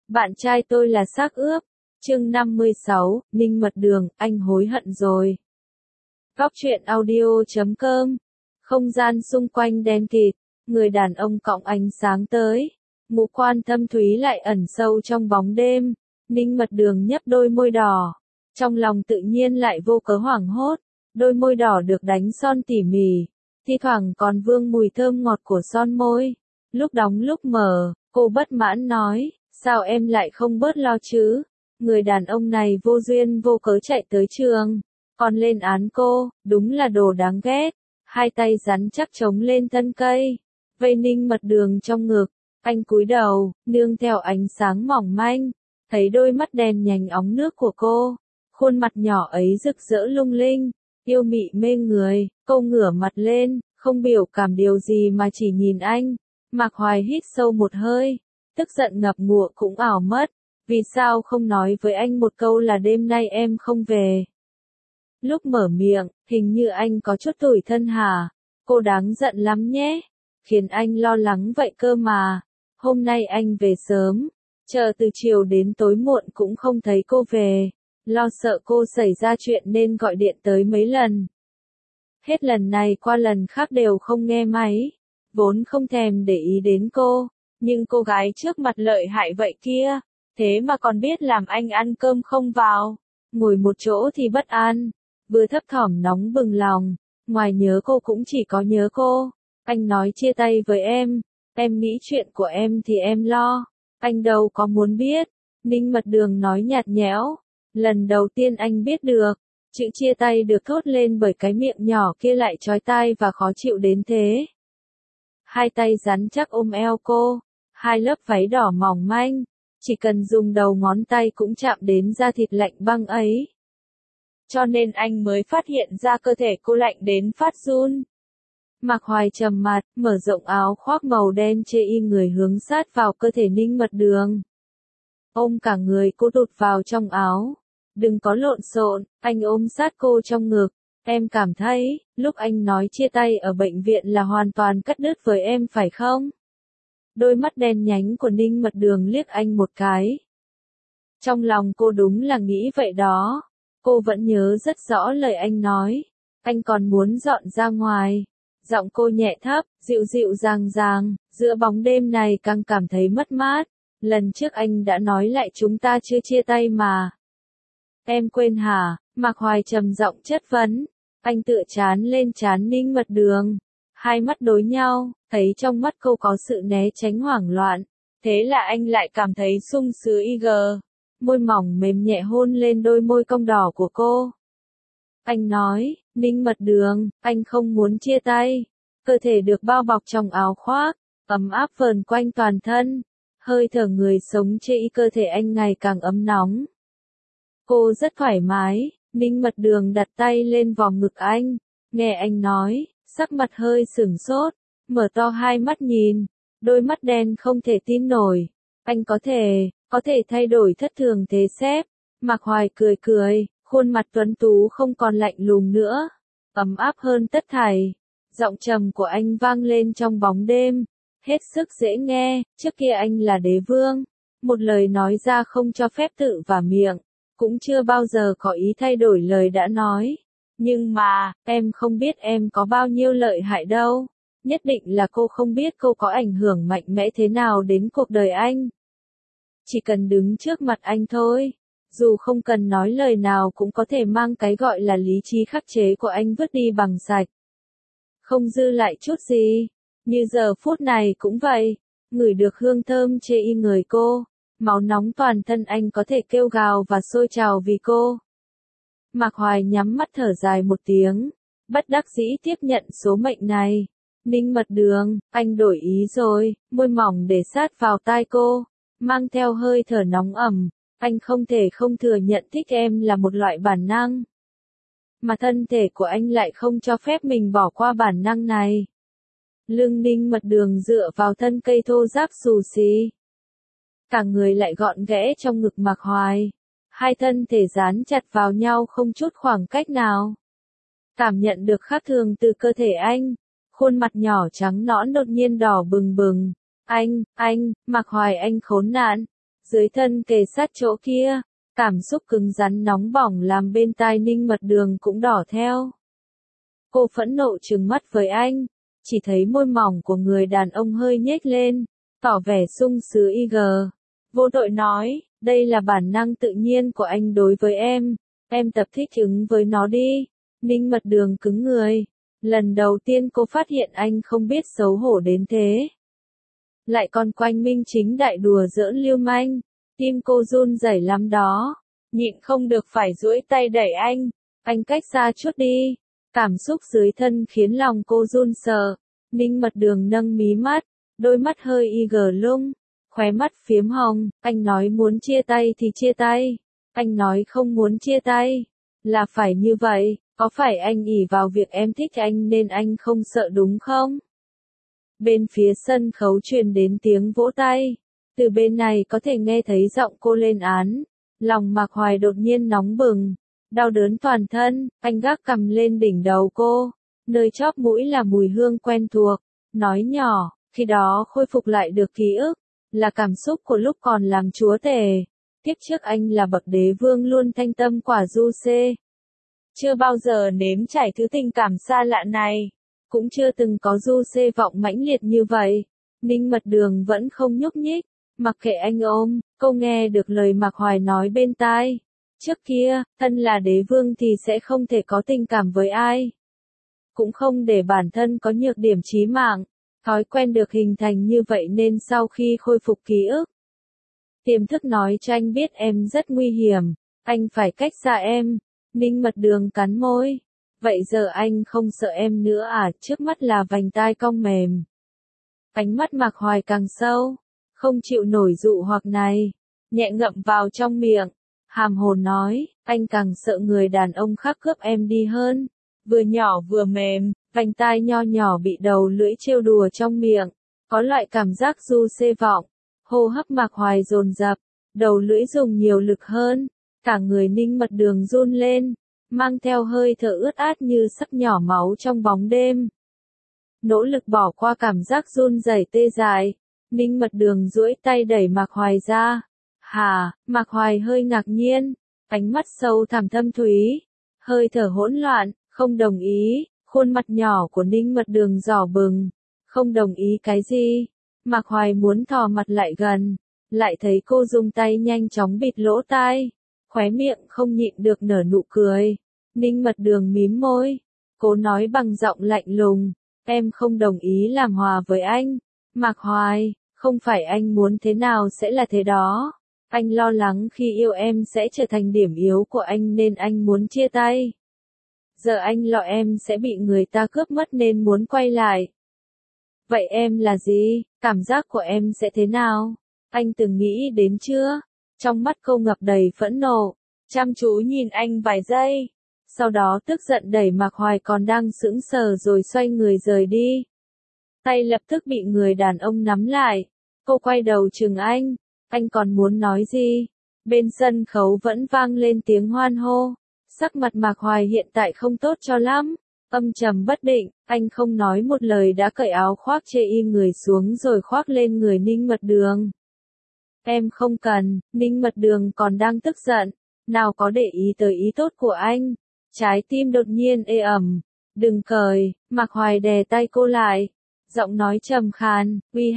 Bạn trai tôi là xác ướp. Chương 56, Ninh Mật Đường, anh hối hận rồi. Góc truyện audio.com. Không gian xung quanh đen kịt, người đàn ông cõng ánh sáng tới. Ngũ quan thâm thúy lại ẩn sâu trong bóng đêm. Ninh Mật Đường nhấp đôi môi đỏ. Trong lòng tự nhiên lại vô cớ hoảng hốt. Đôi môi đỏ được đánh son tỉ mỉ. Thi thoảng còn vương mùi thơm ngọt của son môi. Lúc đóng lúc mở, cô bất mãn nói, sao em lại không bớt lo chứ? Người đàn ông này vô duyên vô cớ chạy tới trường, còn lên án cô, đúng là đồ đáng ghét. Hai tay rắn chắc chống lên thân cây, vây Ninh Mật Đường trong ngực. Anh cúi đầu, nương theo ánh sáng mỏng manh, thấy đôi mắt đen nhánh óng nước của cô. Khuôn mặt nhỏ ấy rực rỡ lung linh, yêu mị mê người. Cô ngửa mặt lên, không biểu cảm điều gì mà chỉ nhìn anh. Mạc Hoài hít sâu một hơi, tức giận ngập ngụa cũng ảo mất. Vì sao không nói với anh một câu là đêm nay em không về? Lúc mở miệng, hình như anh có chút tủi thân hả? Cô đáng giận lắm nhé, khiến anh lo lắng vậy cơ mà. Hôm nay anh về sớm, chờ từ chiều đến tối muộn cũng không thấy cô về. Lo sợ cô xảy ra chuyện nên gọi điện tới mấy lần. Hết lần này qua lần khác đều không nghe máy. Vốn không thèm để ý đến cô, nhưng cô gái trước mặt lợi hại vậy kia, thế mà còn biết làm anh ăn cơm không vào. Ngồi một chỗ thì bất an, vừa thấp thỏm nóng bừng lòng, ngoài nhớ cô cũng chỉ có nhớ cô. Anh nói chia tay với em nghĩ chuyện của em thì em lo, anh đâu có muốn biết. Ninh Mật Đường nói nhạt nhẽo, lần đầu tiên anh biết được, chữ chia tay được thốt lên bởi cái miệng nhỏ kia lại chói tai và khó chịu đến thế. Hai tay rắn chắc ôm eo cô, hai lớp váy đỏ mỏng manh, chỉ cần dùng đầu ngón tay cũng chạm đến da thịt lạnh băng ấy. Cho nên anh mới phát hiện ra cơ thể cô lạnh đến phát run. Mạc Hoài trầm mặt, mở rộng áo khoác màu đen chê y người hướng sát vào cơ thể Ninh Mật Đường. Ôm cả người cô tụt vào trong áo. Đừng có lộn xộn, anh ôm sát cô trong ngực. Em cảm thấy, lúc anh nói chia tay ở bệnh viện là hoàn toàn cắt đứt với em phải không? Đôi mắt đen nhánh của Ninh Mật Đường liếc anh một cái. Trong lòng cô đúng là nghĩ vậy đó. Cô vẫn nhớ rất rõ lời anh nói. Anh còn muốn dọn ra ngoài. Giọng cô nhẹ thấp, dịu dịu dàng dàng, giữa bóng đêm này càng cảm thấy mất mát. Lần trước anh đã nói lại chúng ta chưa chia tay mà. Em quên hả? Mạc Hoài trầm giọng chất vấn. Anh tựa trán lên trán Ninh Mật Đường. Hai mắt đối nhau, thấy trong mắt cô có sự né tránh hoảng loạn. Thế là anh lại cảm thấy sung sướng y gờ. Môi mỏng mềm nhẹ hôn lên đôi môi cong đỏ của cô. Anh nói, Ninh Mật Đường, anh không muốn chia tay. Cơ thể được bao bọc trong áo khoác, ấm áp vờn quanh toàn thân. Hơi thở người sống chê y cơ thể anh ngày càng ấm nóng. Cô rất thoải mái. Ninh Mật Đường đặt tay lên vòng ngực anh, nghe anh nói, sắc mặt hơi sửng sốt, mở to hai mắt nhìn, đôi mắt đen không thể tin nổi. Anh có thể thay đổi thất thường thế sếp. Mạc Hoài cười cười, khuôn mặt tuấn tú không còn lạnh lùng nữa, ấm áp hơn tất thảy. Giọng trầm của anh vang lên trong bóng đêm, hết sức dễ nghe. Trước kia anh là đế vương, một lời nói ra không cho phép tự vả miệng. Cũng chưa bao giờ có ý thay đổi lời đã nói. Nhưng mà, em không biết em có bao nhiêu lợi hại đâu. Nhất định là cô không biết cô có ảnh hưởng mạnh mẽ thế nào đến cuộc đời anh. Chỉ cần đứng trước mặt anh thôi, dù không cần nói lời nào cũng có thể mang cái gọi là lý trí khắc chế của anh vứt đi bằng sạch. Không dư lại chút gì. Như giờ phút này cũng vậy, ngửi được hương thơm chê y người cô. Máu nóng toàn thân anh có thể kêu gào và sôi trào vì cô. Mạc Hoài nhắm mắt thở dài một tiếng, bất đắc dĩ tiếp nhận số mệnh này. Ninh Mật Đường, anh đổi ý rồi, môi mỏng để sát vào tai cô, mang theo hơi thở nóng ẩm. Anh không thể không thừa nhận thích em là một loại bản năng. Mà thân thể của anh lại không cho phép mình bỏ qua bản năng này. Lưng Ninh Mật Đường dựa vào thân cây thô ráp xù xì. Cả người lại gọn ghẽ trong ngực Mạc Hoài. Hai thân thể dán chặt vào nhau không chút khoảng cách nào. Cảm nhận được khác thường từ cơ thể anh. Khuôn mặt nhỏ trắng nõn đột nhiên đỏ bừng bừng. Anh, Mạc Hoài anh khốn nạn. dưới thân kề sát chỗ kia, cảm xúc cứng rắn nóng bỏng làm bên tai Ninh Mật Đường cũng đỏ theo. Cô phẫn nộ trừng mắt với anh, chỉ thấy môi mỏng của người đàn ông hơi nhếch lên, tỏ vẻ sung sướng vô tội nói, đây là bản năng tự nhiên của anh đối với em tập thích ứng với nó đi. Ninh Mật Đường cứng người, lần đầu tiên cô phát hiện anh không biết xấu hổ đến thế. Lại còn quanh minh chính đại đùa giỡn lưu manh, tim cô run rẩy lắm đó, nhịn không được phải duỗi tay đẩy anh cách xa chút đi. Cảm xúc dưới thân khiến lòng cô run sợ. Ninh Mật Đường nâng mí mắt, đôi mắt hơi lung, khóe mắt phiếm hồng, anh nói muốn chia tay thì chia tay, anh nói không muốn chia tay, là phải như vậy, có phải anh ỷ vào việc em thích anh nên anh không sợ đúng không? Bên phía sân khấu truyền đến tiếng vỗ tay, từ bên này có thể nghe thấy giọng cô lên án, lòng Mạc Hoài đột nhiên nóng bừng, đau đớn toàn thân, anh gác cằm lên đỉnh đầu cô, nơi chóp mũi là mùi hương quen thuộc, nói nhỏ, khi đó khôi phục lại được ký ức, là cảm xúc của lúc còn làm chúa tể. Kiếp trước anh là bậc đế vương luôn thanh tâm quả du xê. Chưa bao giờ nếm trải thứ tình cảm xa lạ này, cũng chưa từng có du xê vọng mãnh liệt như vậy. Ninh Mật Đường vẫn không nhúc nhích, mặc kệ anh ôm, cô nghe được lời Mạc Hoài nói bên tai. Trước kia, thân là đế vương thì sẽ không thể có tình cảm với ai. Cũng không để bản thân có nhược điểm chí mạng. Thói quen được hình thành như vậy nên sau khi khôi phục ký ức, tiềm thức nói cho anh biết em rất nguy hiểm, anh phải cách xa em. Ninh Mật Đường cắn môi. Vậy giờ anh không sợ em nữa à? Trước mắt là vành tai cong mềm. Ánh mắt Mạc Hoài càng sâu, không chịu nổi dụ hoặc này, nhẹ ngậm vào trong miệng, hàm hồ nói, anh càng sợ người đàn ông khác cướp em đi hơn. Vừa nhỏ vừa mềm, vành tai nho nhỏ bị đầu lưỡi trêu đùa trong miệng, có loại cảm giác du xê vọng. Hô hấp Mạc Hoài dồn dập, đầu lưỡi dùng nhiều lực hơn, cả người Ninh Mật Đường run lên, mang theo hơi thở ướt át như sắp nhỏ máu trong bóng đêm. Nỗ lực bỏ qua cảm giác run rẩy tê dại, Ninh Mật Đường duỗi tay đẩy Mạc Hoài ra. Hả? Mạc Hoài hơi ngạc nhiên, ánh mắt sâu thẳm thâm thúy, hơi thở hỗn loạn, không đồng ý, khuôn mặt nhỏ của Ninh Mật Đường đỏ bừng. Không đồng ý cái gì? Mạc Hoài muốn thò mặt lại gần, lại thấy cô dùng tay nhanh chóng bịt lỗ tai, khóe miệng không nhịn được nở nụ cười. Ninh Mật Đường mím môi, cố nói bằng giọng lạnh lùng, em không đồng ý làm hòa với anh. Mạc Hoài, không phải anh muốn thế nào sẽ là thế đó. Anh lo lắng khi yêu em sẽ trở thành điểm yếu của anh nên anh muốn chia tay. Giờ anh lo em sẽ bị người ta cướp mất nên muốn quay lại. Vậy em là gì? Cảm giác của em sẽ thế nào? Anh từng nghĩ đến chưa? Trong mắt cô ngập đầy phẫn nộ, chăm chú nhìn anh vài giây. Sau đó tức giận đẩy Mạc Hoài còn đang sững sờ rồi xoay người rời đi. Tay lập tức bị người đàn ông nắm lại. Cô quay đầu chừng anh còn muốn nói gì? Bên sân khấu vẫn vang lên tiếng hoan hô. Sắc mặt Mạc Hoài hiện tại không tốt cho lắm, âm trầm bất định, anh không nói một lời đã cởi áo khoác chê y người xuống rồi khoác lên người Ninh Mật Đường. Em không cần, Ninh Mật Đường còn đang tức giận, nào có để ý tới ý tốt của anh. Trái tim đột nhiên ê ẩm, đừng cởi, Mạc Hoài đè tay cô lại, giọng nói trầm khàn,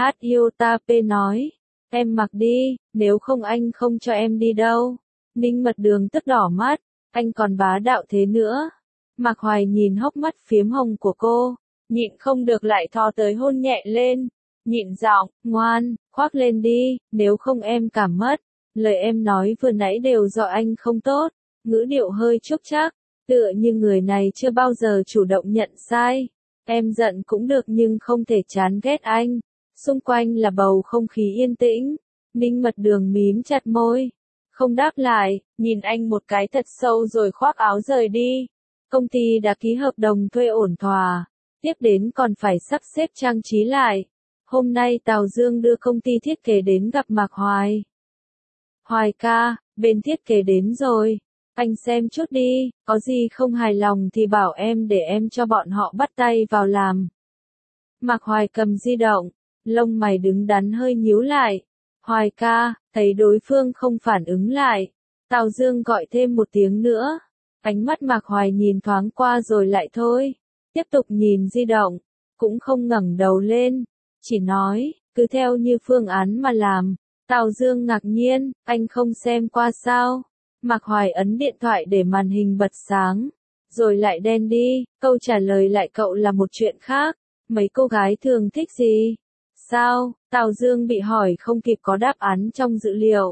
Iotap nói, em mặc đi, nếu không anh không cho em đi đâu. Ninh Mật Đường tức đỏ mắt, anh còn bá đạo thế nữa. Mạc Hoài nhìn hốc mắt phiếm hồng của cô, nhịn không được lại thò tới hôn nhẹ lên, nhịn giọng, ngoan, khoác lên đi, nếu không em cảm mất. Lời em nói vừa nãy đều do anh không tốt, ngữ điệu hơi chúc chắc, tựa như người này chưa bao giờ chủ động nhận sai. Em giận cũng được nhưng không thể chán ghét anh. Xung quanh là bầu không khí yên tĩnh, Ninh Mật Đường mím chặt môi, không đáp lại, nhìn anh một cái thật sâu rồi khoác áo rời đi. Công ty đã ký hợp đồng thuê ổn thỏa, tiếp đến còn phải sắp xếp trang trí lại. Hôm nay Tào Dương đưa công ty thiết kế đến gặp Mạc Hoài. Hoài ca, bên thiết kế đến rồi, anh xem chút đi, có gì không hài lòng thì bảo em để em cho bọn họ bắt tay vào làm. Mạc Hoài cầm di động, lông mày đứng đắn hơi nhíu lại. Hoài ca, thấy đối phương không phản ứng lại. Tào Dương gọi thêm một tiếng nữa. Ánh mắt Mạc Hoài nhìn thoáng qua rồi lại thôi. Tiếp tục nhìn di động. Cũng không ngẩng đầu lên. Chỉ nói, cứ theo như phương án mà làm. Tào Dương ngạc nhiên, anh không xem qua sao? Mạc Hoài ấn điện thoại để màn hình bật sáng. Rồi lại đen đi, câu trả lời lại cậu là một chuyện khác. Mấy cô gái thường thích gì? Sao? Tào Dương bị hỏi không kịp có đáp án trong dữ liệu.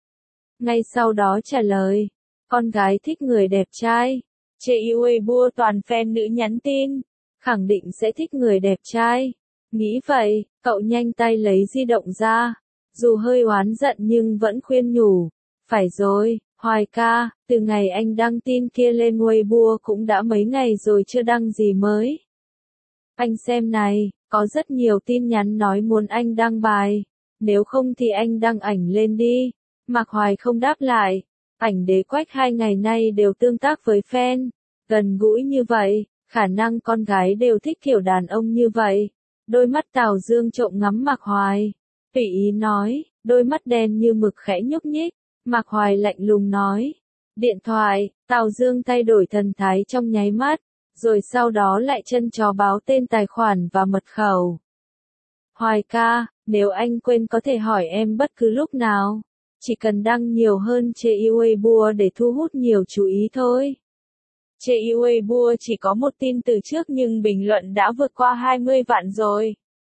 Ngay sau đó trả lời. Con gái thích người đẹp trai. Trên Weibo toàn fan nữ nhắn tin. Khẳng định sẽ thích người đẹp trai. Nghĩ vậy, cậu nhanh tay lấy di động ra. Dù hơi oán giận nhưng vẫn khuyên nhủ. Phải rồi, Hoài ca, từ ngày anh đăng tin kia lên Weibo cũng đã mấy ngày rồi chưa đăng gì mới. Anh xem này, có rất nhiều tin nhắn nói muốn anh đăng bài. Nếu không thì anh đăng ảnh lên đi. Mạc Hoài không đáp lại. Ảnh Đế Quách 2 ngày nay đều tương tác với fan. Gần gũi như vậy, khả năng con gái đều thích kiểu đàn ông như vậy. Đôi mắt Tào Dương trộm ngắm Mạc Hoài. Tùy ý nói, đôi mắt đen như mực khẽ nhúc nhích. Mạc Hoài lạnh lùng nói. Điện thoại, Tào Dương thay đổi thần thái trong nháy mắt. Rồi sau đó lại chân chó báo tên tài khoản và mật khẩu. Hoài ca, nếu anh quên có thể hỏi em bất cứ lúc nào. Chỉ cần đăng nhiều hơn trên Weibo để thu hút nhiều chú ý thôi. Trên Weibo chỉ có một tin từ trước nhưng bình luận đã vượt qua 20 vạn rồi.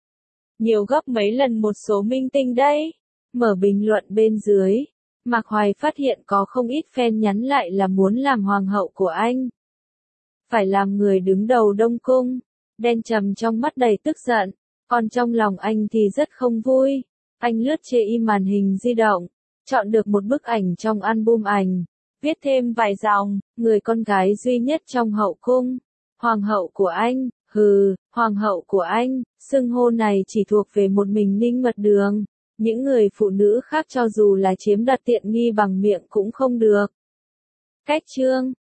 Nhiều gấp mấy lần một số minh tinh đấy. Mở bình luận bên dưới. Mạc Hoài phát hiện có không ít fan nhắn lại là muốn làm hoàng hậu của anh. Phải làm người đứng đầu Đông Cung. Đen trầm trong mắt đầy tức giận. Còn trong lòng anh thì rất không vui. Anh lướt trên màn hình di động. Chọn được một bức ảnh trong album ảnh. Viết thêm vài dòng. Người con gái duy nhất trong hậu cung. Hoàng hậu của anh. Hừ, hoàng hậu của anh. Xưng hô này chỉ thuộc về một mình Ninh Mật Đường. Những người phụ nữ khác cho dù là chiếm đoạt tiện nghi bằng miệng cũng không được. Cách chương